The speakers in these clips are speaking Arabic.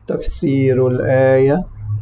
تفسير الآية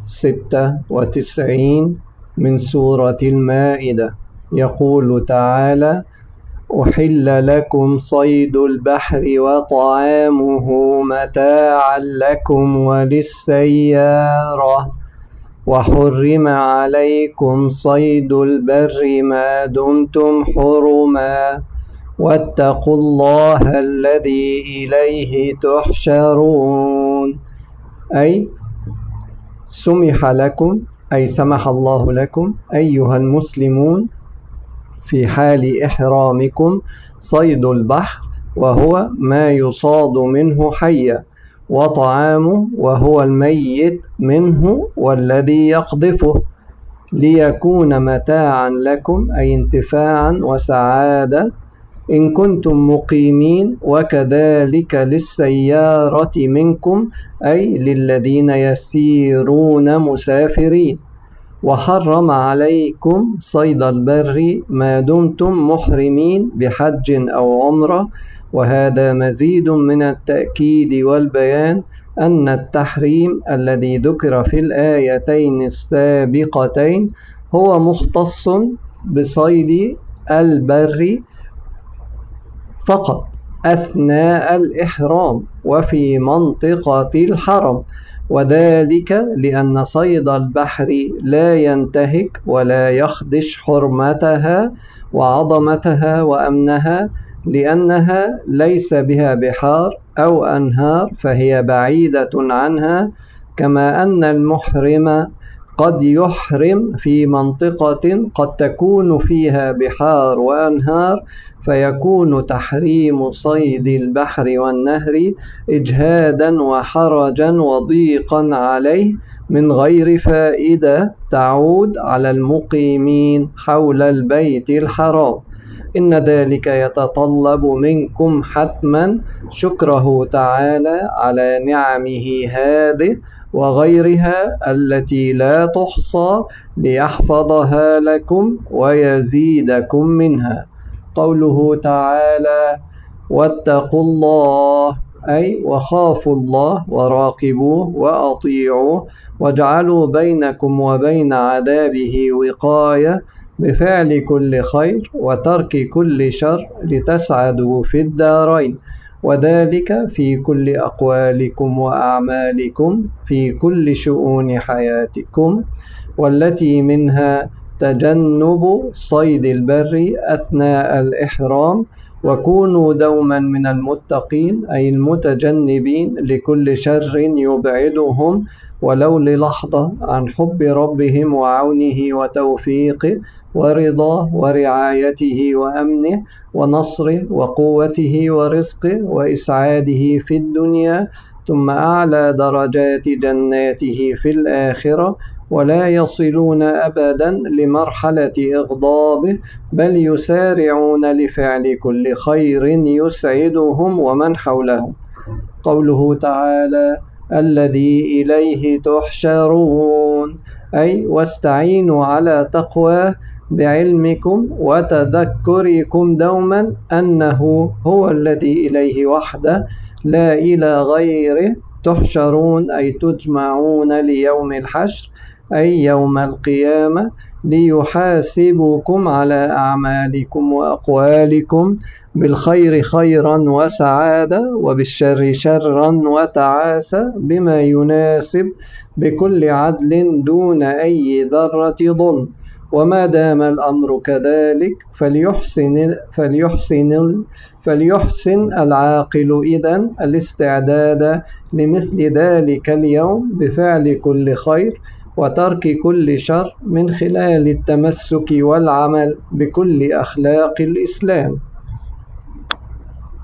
96 من سورة المائدة. يقول تعالى: أحل لكم صيد البحر وطعامه متاعا لكم وللسيارة، وحرم عليكم صيد البر ما دمتم حرما، واتقوا الله الذي إليه تحشرون. أي سمح لكم، أي سمح الله لكم أيها المسلمون في حال إحرامكم صيد البحر، وهو ما يصاد منه حيا، وطعامه وهو الميت منه والذي يقذفه، ليكون متاعا لكم أي انتفاعا وسعادة إن كنتم مقيمين، وكذلك للسيارة منكم أي للذين يسيرون مسافرين. وحرم عليكم صيد البر ما دمتم محرمين بحج أو عمرة. وهذا مزيد من التأكيد والبيان أن التحريم الذي ذكر في الآيتين السابقتين هو مختص بصيد البر فقط أثناء الإحرام وفي منطقة الحرم، وذلك لأن صيد البحر لا ينتهك ولا يخدش حرمتها وعظمتها وأمنها، لأنها ليس بها بحار أو أنهار فهي بعيدة عنها، كما أن المحرم قد يحرم في منطقة قد تكون فيها بحار وأنهار، فيكون تحريم صيد البحر والنهر إجهادا وحرجا وضيقا عليه من غير فائدة تعود على المقيمين حول البيت الحرام. إن ذلك يتطلب منكم حتما شكره تعالى على نعمه هذه وغيرها التي لا تحصى ليحفظها لكم ويزيدكم منها. قوله تعالى: واتقوا الله، أي وخافوا الله وراقبوه وأطيعوه، واجعلوا بينكم وبين عذابه وقاية بفعل كل خير وترك كل شر لتسعدوا في الدارين، وذلك في كل أقوالكم وأعمالكم في كل شؤون حياتكم، والتي منها تجنب صيد البر أثناء الإحرام. وكونوا دوما من المتقين أي المتجنبين لكل شر يبعدهم ولو للحظة عن حب ربهم وعونه وتوفيقه ورضاه ورعايته وأمنه ونصره وقوته ورزقه وإسعاده في الدنيا، ثم أعلى درجات جناته في الآخرة، ولا يصلون أبدا لمرحلة إغضابه، بل يسارعون لفعل كل خير يسعدهم ومن حولهم. قوله تعالى: الذي إليه تحشرون، أي واستعينوا على تقواه بعلمكم وتذكركم دوما أنه هو الذي إليه وحده لا إلى غيره تحشرون، أي تجمعون ليوم الحشر أي يوم القيامة، ليحاسبكم على أعمالكم وأقوالكم، بالخير خيرا وسعادة، وبالشر شرا وتعاسة، بما يناسب بكل عدل دون أي ذرة ظلم. وما دام الأمر كذلك فليحسن العاقل إذن الاستعداد لمثل ذلك اليوم بفعل كل خير وترك كل شر من خلال التمسك والعمل بكل أخلاق الإسلام.